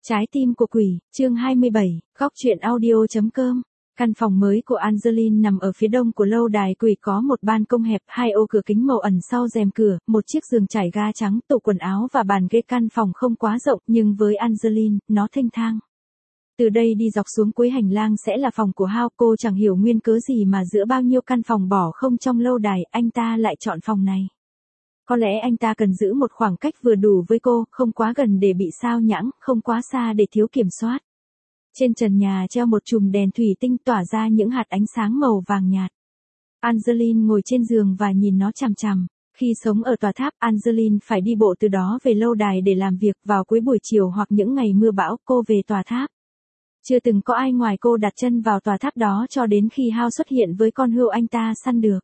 Trái tim của quỷ, chương 27, góc truyện audio.com. Căn phòng mới của Angeline nằm ở phía đông của lâu đài quỷ, có một ban công hẹp, hai ô cửa kính màu ẩn sau rèm cửa, một chiếc giường trải ga trắng, tủ quần áo và bàn ghế. Căn phòng không quá rộng, nhưng với Angeline, nó thênh thang. Từ đây đi dọc xuống cuối hành lang sẽ là phòng của Hao. Cô chẳng hiểu nguyên cớ gì mà giữa bao nhiêu căn phòng bỏ không trong lâu đài, anh ta lại chọn phòng này. Có lẽ anh ta cần giữ một khoảng cách vừa đủ với cô, không quá gần để bị sao nhãng, không quá xa để thiếu kiểm soát. Trên trần nhà treo một chùm đèn thủy tinh tỏa ra những hạt ánh sáng màu vàng nhạt. Angeline ngồi trên giường và nhìn nó chằm chằm. Khi sống ở tòa tháp, Angeline phải đi bộ từ đó về lâu đài để làm việc. Vào cuối buổi chiều hoặc những ngày mưa bão, cô về tòa tháp. Chưa từng có ai ngoài cô đặt chân vào tòa tháp đó cho đến khi Hao xuất hiện với con hươu anh ta săn được.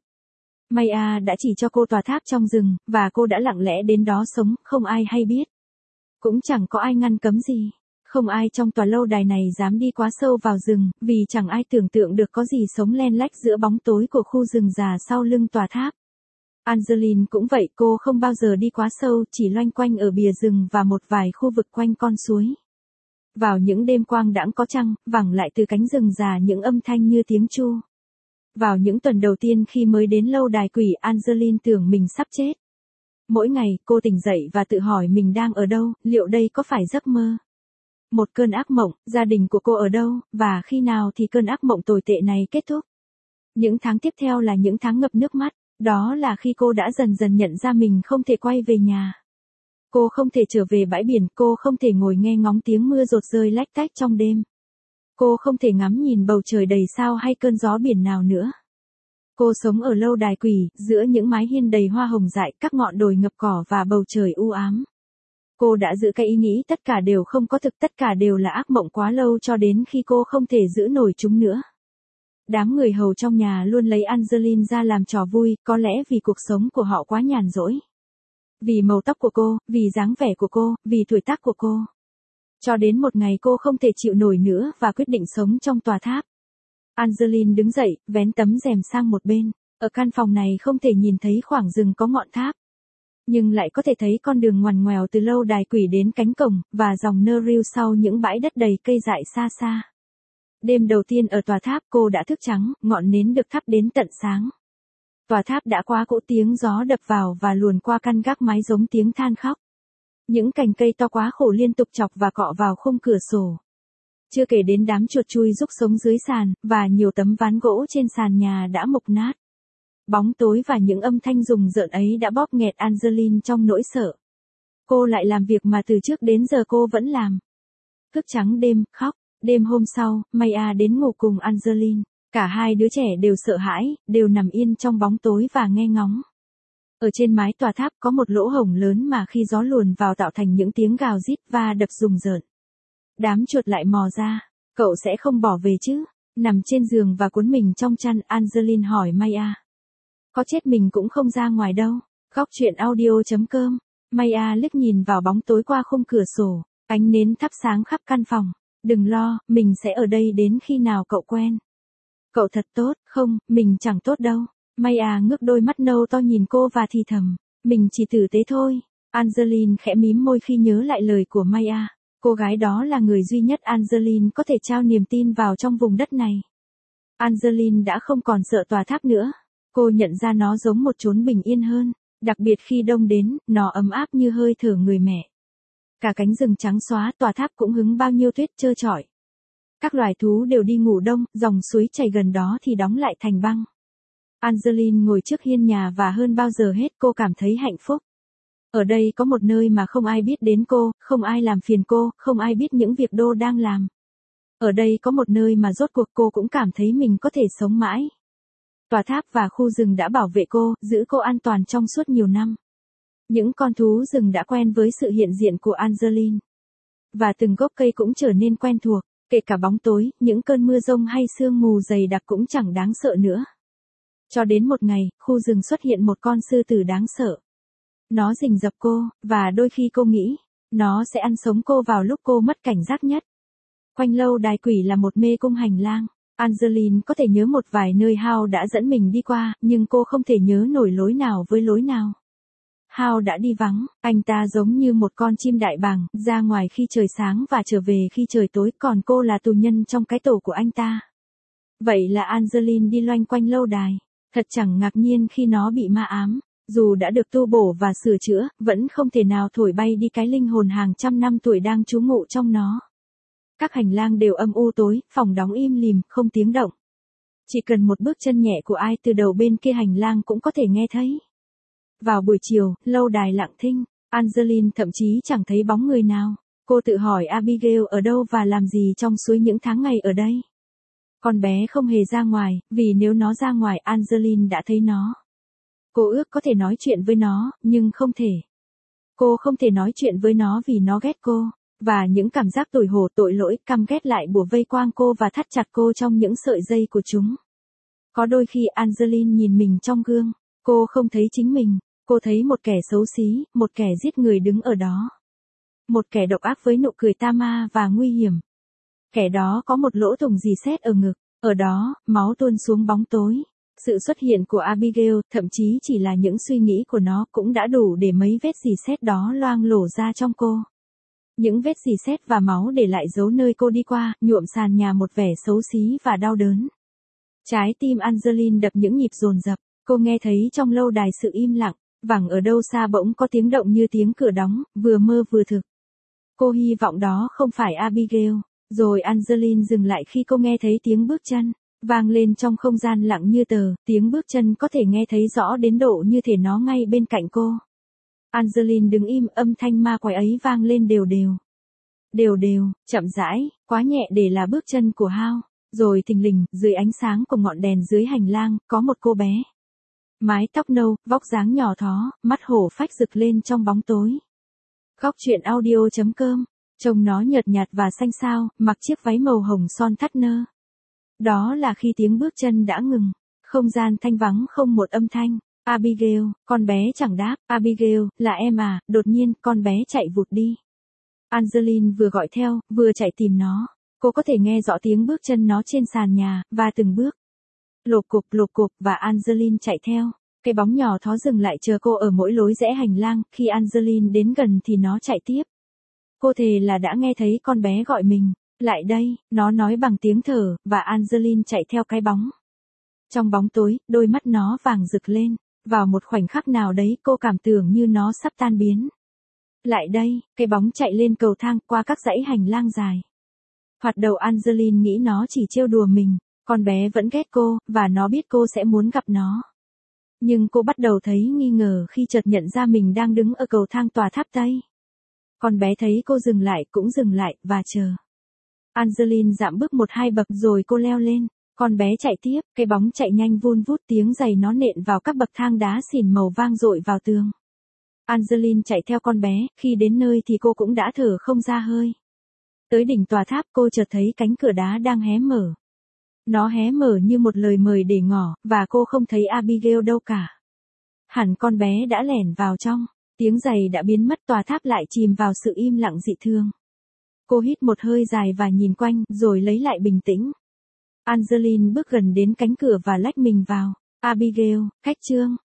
Maya đã chỉ cho cô tòa tháp trong rừng, và cô đã lặng lẽ đến đó sống, không ai hay biết. Cũng chẳng có ai ngăn cấm gì. Không ai trong tòa lâu đài này dám đi quá sâu vào rừng, vì chẳng ai tưởng tượng được có gì sống len lách giữa bóng tối của khu rừng già sau lưng tòa tháp. Angeline cũng vậy, cô không bao giờ đi quá sâu, chỉ loanh quanh ở bìa rừng và một vài khu vực quanh con suối. Vào những đêm quang đãng có trăng, vẳng lại từ cánh rừng già những âm thanh như tiếng chu. Vào những tuần đầu tiên khi mới đến lâu đài quỷ, Angeline tưởng mình sắp chết. Mỗi ngày, cô tỉnh dậy và tự hỏi mình đang ở đâu, liệu đây có phải giấc mơ? Một cơn ác mộng, gia đình của cô ở đâu, và khi nào thì cơn ác mộng tồi tệ này kết thúc? Những tháng tiếp theo là những tháng ngập nước mắt, đó là khi cô đã dần dần nhận ra mình không thể quay về nhà. Cô không thể trở về bãi biển, cô không thể ngồi nghe ngóng tiếng mưa rột rơi lách tách trong đêm. Cô không thể ngắm nhìn bầu trời đầy sao hay cơn gió biển nào nữa. Cô sống ở lâu đài quỷ, giữa những mái hiên đầy hoa hồng dại, các ngọn đồi ngập cỏ và bầu trời u ám. Cô đã giữ cái ý nghĩ tất cả đều không có thực, tất cả đều là ác mộng quá lâu cho đến khi cô không thể giữ nổi chúng nữa. Đám người hầu trong nhà luôn lấy Angeline ra làm trò vui, có lẽ vì cuộc sống của họ quá nhàn rỗi. Vì màu tóc của cô, vì dáng vẻ của cô, vì tuổi tác của cô. Cho đến một ngày cô không thể chịu nổi nữa và quyết định sống trong tòa tháp. Angeline đứng dậy, vén tấm rèm sang một bên. Ở căn phòng này không thể nhìn thấy khoảng rừng có ngọn tháp. Nhưng lại có thể thấy con đường ngoằn ngoèo từ lâu đài quỷ đến cánh cổng, và dòng nơ riu sau những bãi đất đầy cây dại xa xa. Đêm đầu tiên ở tòa tháp cô đã thức trắng, ngọn nến được thắp đến tận sáng. Tòa tháp đã quá cũ, tiếng gió đập vào và luồn qua căn gác mái giống tiếng than khóc. Những cành cây to quá khổ liên tục chọc và cọ vào khung cửa sổ. Chưa kể đến đám chuột chui rúc sống dưới sàn, và nhiều tấm ván gỗ trên sàn nhà đã mục nát. Bóng tối và những âm thanh rùng rợn ấy đã bóp nghẹt Angeline trong nỗi sợ. Cô lại làm việc mà từ trước đến giờ cô vẫn làm. Thức trắng đêm, khóc. Đêm hôm sau, Maya đến ngủ cùng Angeline. Cả hai đứa trẻ đều sợ hãi, đều nằm yên trong bóng tối và nghe ngóng. Ở trên mái tòa tháp có một lỗ hổng lớn mà khi gió luồn vào tạo thành những tiếng gào rít và đập rùng rợn. Đám chuột lại mò ra. Cậu sẽ không bỏ về chứ? Nằm trên giường và cuốn mình trong chăn, Angeline hỏi Maya. Có chết mình cũng không ra ngoài đâu. Góc truyện audio.com. Maya liếc nhìn vào bóng tối qua khung cửa sổ. Ánh nến thắp sáng khắp căn phòng. Đừng lo, mình sẽ ở đây đến khi nào cậu quen. Cậu thật tốt, không, mình chẳng tốt đâu. Maya ngước đôi mắt nâu to nhìn cô và thì thầm. Mình chỉ tử tế thôi. Angeline khẽ mím môi khi nhớ lại lời của Maya. Cô gái đó là người duy nhất Angeline có thể trao niềm tin vào trong vùng đất này. Angeline đã không còn sợ tòa tháp nữa. Cô nhận ra nó giống một chốn bình yên hơn. Đặc biệt khi đông đến, nó ấm áp như hơi thở người mẹ. Cả cánh rừng trắng xóa, tòa tháp cũng hứng bao nhiêu tuyết trơ trọi. Các loài thú đều đi ngủ đông, dòng suối chảy gần đó thì đóng lại thành băng. Angeline ngồi trước hiên nhà và hơn bao giờ hết cô cảm thấy hạnh phúc. Ở đây có một nơi mà không ai biết đến cô, không ai làm phiền cô, không ai biết những việc cô đang làm. Ở đây có một nơi mà rốt cuộc cô cũng cảm thấy mình có thể sống mãi. Tòa tháp và khu rừng đã bảo vệ cô, giữ cô an toàn trong suốt nhiều năm. Những con thú rừng đã quen với sự hiện diện của Angeline. Và từng gốc cây cũng trở nên quen thuộc, kể cả bóng tối, những cơn mưa rông hay sương mù dày đặc cũng chẳng đáng sợ nữa. Cho đến một ngày, khu rừng xuất hiện một con sư tử đáng sợ. Nó rình rập cô, và đôi khi cô nghĩ, nó sẽ ăn sống cô vào lúc cô mất cảnh giác nhất. Quanh lâu đài quỷ là một mê cung hành lang. Angeline có thể nhớ một vài nơi Hao đã dẫn mình đi qua, nhưng cô không thể nhớ nổi lối nào với lối nào. Hao đã đi vắng, anh ta giống như một con chim đại bàng, ra ngoài khi trời sáng và trở về khi trời tối, còn cô là tù nhân trong cái tổ của anh ta. Vậy là Angeline đi loanh quanh lâu đài. Thật chẳng ngạc nhiên khi nó bị ma ám. Dù đã được tu bổ và sửa chữa, vẫn không thể nào thổi bay đi cái linh hồn hàng trăm năm tuổi đang trú ngụ trong nó. Các hành lang đều âm u tối, phòng đóng im lìm, không tiếng động. Chỉ cần một bước chân nhẹ của ai từ đầu bên kia hành lang cũng có thể nghe thấy. Vào buổi chiều, lâu đài lặng thinh, Angeline thậm chí chẳng thấy bóng người nào. Cô tự hỏi Abigail ở đâu và làm gì trong suốt những tháng ngày ở đây. Con bé không hề ra ngoài, vì nếu nó ra ngoài Angeline đã thấy nó. Cô ước có thể nói chuyện với nó, nhưng không thể. Cô không thể nói chuyện với nó vì nó ghét cô, và những cảm giác tủi hổ tội lỗi căm ghét lại bủa vây quanh cô và thắt chặt cô trong những sợi dây của chúng. Có đôi khi Angeline nhìn mình trong gương, cô không thấy chính mình, cô thấy một kẻ xấu xí, một kẻ giết người đứng ở đó. Một kẻ độc ác với nụ cười tà ma và nguy hiểm. Kẻ đó có một lỗ thủng rỉ sét ở ngực, ở đó, máu tuôn xuống bóng tối. Sự xuất hiện của Abigail, thậm chí chỉ là những suy nghĩ của nó cũng đã đủ để mấy vết rỉ sét đó loang lổ ra trong cô. Những vết rỉ sét và máu để lại dấu nơi cô đi qua, nhuộm sàn nhà một vẻ xấu xí và đau đớn. Trái tim Angeline đập những nhịp dồn dập, cô nghe thấy trong lâu đài sự im lặng, vẳng ở đâu xa bỗng có tiếng động như tiếng cửa đóng, vừa mơ vừa thực. Cô hy vọng đó không phải Abigail. Rồi Angeline dừng lại khi cô nghe thấy tiếng bước chân, vang lên trong không gian lặng như tờ, tiếng bước chân có thể nghe thấy rõ đến độ như thể nó ngay bên cạnh cô. Angeline đứng im, âm thanh ma quái ấy vang lên đều đều. Đều đều, chậm rãi, quá nhẹ để là bước chân của Hao. Rồi thình lình, dưới ánh sáng của ngọn đèn dưới hành lang, có một cô bé. Mái tóc nâu, vóc dáng nhỏ thó, mắt hổ phách rực lên trong bóng tối. Góc truyện audio.com. Trông nó nhợt nhạt và xanh xao, mặc chiếc váy màu hồng son thắt nơ. Đó là khi tiếng bước chân đã ngừng. Không gian thanh vắng không một âm thanh. Abigail, con bé chẳng đáp. Abigail, là em à, đột nhiên, con bé chạy vụt đi. Angeline vừa gọi theo, vừa chạy tìm nó. Cô có thể nghe rõ tiếng bước chân nó trên sàn nhà, và từng bước. Lộp cộp, và Angeline chạy theo. Cái bóng nhỏ thó dừng lại chờ cô ở mỗi lối rẽ hành lang, khi Angeline đến gần thì nó chạy tiếp. Cô thề là đã nghe thấy con bé gọi mình, lại đây, nó nói bằng tiếng thở, và Angeline chạy theo cái bóng. Trong bóng tối, đôi mắt nó vàng rực lên, vào một khoảnh khắc nào đấy cô cảm tưởng như nó sắp tan biến. Lại đây, cái bóng chạy lên cầu thang qua các dãy hành lang dài. Thoạt đầu Angeline nghĩ nó chỉ trêu đùa mình, con bé vẫn ghét cô, và nó biết cô sẽ muốn gặp nó. Nhưng cô bắt đầu thấy nghi ngờ khi chợt nhận ra mình đang đứng ở cầu thang tòa tháp Tây. Con bé thấy cô dừng lại cũng dừng lại, và chờ. Angeline giảm bước 1-2 bậc rồi cô leo lên. Con bé chạy tiếp, cái bóng chạy nhanh vun vút, tiếng giày nó nện vào các bậc thang đá xỉn màu vang dội vào tường. Angeline chạy theo con bé, khi đến nơi thì cô cũng đã thở không ra hơi. Tới đỉnh tòa tháp cô chợt thấy cánh cửa đá đang hé mở. Nó hé mở như một lời mời để ngỏ, và cô không thấy Abigail đâu cả. Hẳn con bé đã lẻn vào trong. Tiếng giày đã biến mất, tòa tháp lại chìm vào sự im lặng dị thường. Cô hít một hơi dài và nhìn quanh, rồi lấy lại bình tĩnh. Angeline bước gần đến cánh cửa và lách mình vào. Abigail, cách chương.